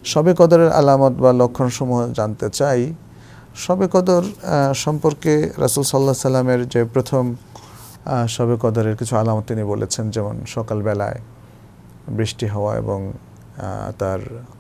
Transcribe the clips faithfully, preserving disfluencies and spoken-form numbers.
শবে কদরের আলামত বা লক্ষণসমূহ জানতে চাই। শবে কদর সম্পর্কে রাসূল সাল্লাল্লাহু আলাইহি সাল্লামের যে প্রথম শবে কদরের কিছু আলামত তিনি বলেছেন, যেমন সকালবেলায় বৃষ্টি হওয়া এবং তার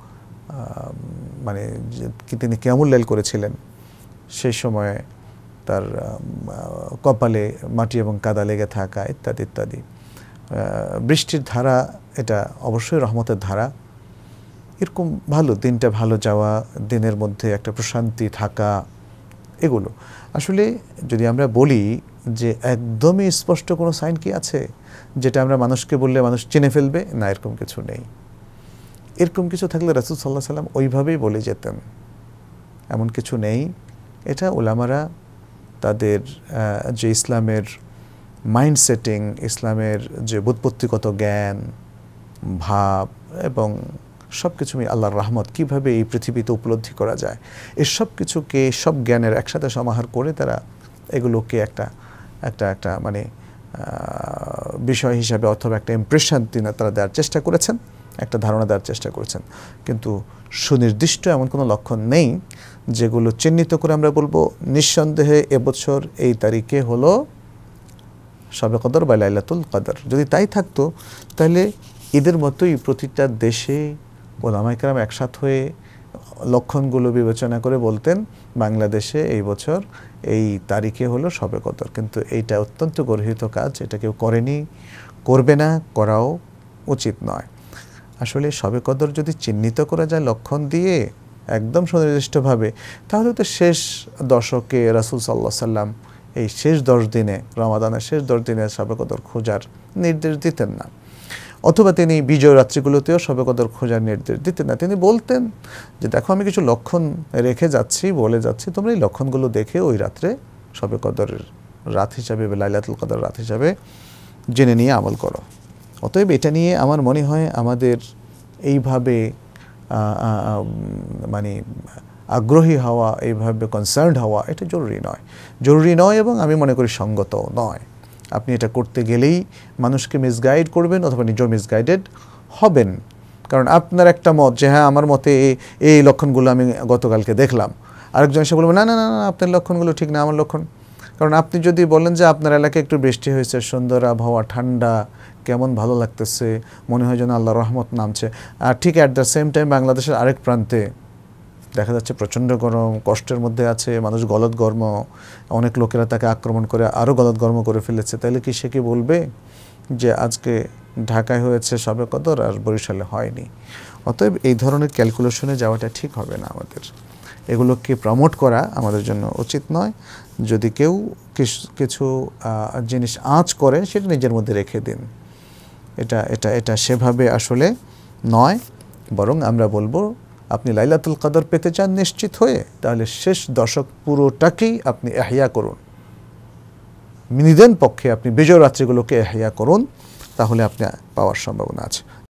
মানে তিনি কিয়ামুল লাইল করেছিলেন, সেই সময়ে তার কপালে মাটি এবং কাদা লেগে থাকা ইত্যাদি ইত্যাদি। বৃষ্টির ধারা, এটা অবশ্যই রহমতের ধারা। এরকম ভালো দিনটা ভালো যাওয়া, দিনের মধ্যে একটা প্রশান্তি থাকা, এগুলো আসলে যদি আমরা বলি যে একদমই স্পষ্ট কোনো সাইন কি আছে যেটা আমরা মানুষকে বললে মানুষ চিনে ফেলবে, না, এরকম কিছু নেই। এরকম কিছু থাকলে রাসূল সাল্লাল্লাহু আলাইহি সাল্লাম ওইভাবেই বলে যেতেন, এমন কিছু নেই। এটা উলামারা তাদের যে ইসলামের মাইন্ড সেটিং, ইসলামের যে বুৎপত্তিগত জ্ঞান, ভাব এবং সব কিছু মিলে আল্লাহর রহমত কীভাবে এই পৃথিবীতে উপলব্ধি করা যায়, এই সব কিছুকে, সব জ্ঞানের একসাথে সমাহার করে তারা এগুলোকে একটা একটা একটা মানে বিষয় হিসাবে অথবা একটা ইমপ্রেশন তিনি তারা দেওয়ার চেষ্টা করেছেন, একটা ধারণা দেওয়ার চেষ্টা করেছেন। কিন্তু সুনির্দিষ্ট এমন কোনো লক্ষণ নেই যেগুলো চিহ্নিত করে আমরা বলবো নিঃসন্দেহে এবছর এই তারিখে হলো শবে কদর বা লাইলাতুল কদর। যদি তাই থাকতো তাহলে ঈদের মতোই প্রতিটা দেশে ওলামায়ে কেরাম একসাথ হয়ে লক্ষণগুলো বিবেচনা করে বলতেন বাংলাদেশে এই বছর এই তারিখে হলো শবে কদর। কিন্তু এইটা অত্যন্ত গর্হিত কাজ, এটা কেউ করেনি, করবে না, করাও উচিত নয়। আসলে শবে কদর যদি চিহ্নিত করা যায় লক্ষণ দিয়ে একদম সুনির্দিষ্টভাবে, তাহলে তো শেষ দশকে রাসূল সাল্লাল্লাহু আলাইহি সাল্লাম এই শেষ দশ দিনে, রমাদানের শেষ দশ দিনে শবে কদর খোঁজার নির্দেশ দিতেন না, অথবা তিনি বিজয় রাত্রিগুলোতেও শবে কদর খোঁজার নির্দেশ দিতেন না। তিনি বলতেন যে দেখো আমি কিছু লক্ষণ রেখে যাচ্ছি, বলে যাচ্ছি, তোমরা এই লক্ষণগুলো দেখে ওই রাত্রে শবে কদরের রাত হিসাবে বা লাইলাতুল কদর রাত হিসাবে জেনে নিয়ে আমল করো। অতএব এটা নিয়ে আমার মনে হয় আমাদের এইভাবে মানে আগ্রহী হওয়া, এইভাবে কনসার্নড হওয়া, এটা জরুরি নয়, জরুরি নয় এবং আমি মনে করি সঙ্গতও নয়। আপনি এটা করতে গেলেই মানুষকে মিসগাইড করবেন অথবা নিজেও মিসগাইডেড হবেন। কারণ আপনার একটা মত যে হ্যাঁ আমার মতে এই লক্ষণগুলো আমি গতকালকে দেখলাম, আরেকজন এসে বলবে না না না না আপনার লক্ষণগুলো ঠিক না, আমার লক্ষণ। কারণ আপনি যদি বলেন যে আপনার এলাকায় একটু বৃষ্টি হয়েছে, সুন্দর আবহাওয়া, ঠান্ডা, কেমন ভালো লাগতেছে, মনে হয় যেন আল্লাহর রহমত নামছে, আর ঠিক অ্যাট দ্য সেম টাইম বাংলাদেশের আরেক প্রান্তে দেখা যাচ্ছে প্রচণ্ড গরম, কষ্টের মধ্যে আছে, মানুষ গলদঘর্ম, অনেক লোকেরা তাকে আক্রমণ করে আরও গলদঘর্ম করে ফেলেছে, তাহলে কি সে কি বলবে যে আজকে ঢাকায় হয়েছে শবে কদর আর বরিশালে হয়নি? অতএব এই ধরনের ক্যালকুলেশনে যাওয়াটা ঠিক হবে না। আমাদের এগুলোকে প্রমোট করা আমাদের জন্য উচিত নয়। যদি কেউ কিছু জিনিস আঁচ করে সেটা নিজের মধ্যে রেখে দিন, এটা এটা এটা সেভাবে আসলে নয়। বরং আমরা বলবো আপনি লাইলাতুল কদর পেতে চান নিশ্চিত হয়ে, তাহলে শেষ দশক পুরোটাকেই আপনি ইহয়া করুন, নিদেন পক্ষে আপনি বিজয় রাত্রিগুলোকে ইহয়া করুন, তাহলে আপনি পাওয়ার সম্ভাবনা আছে।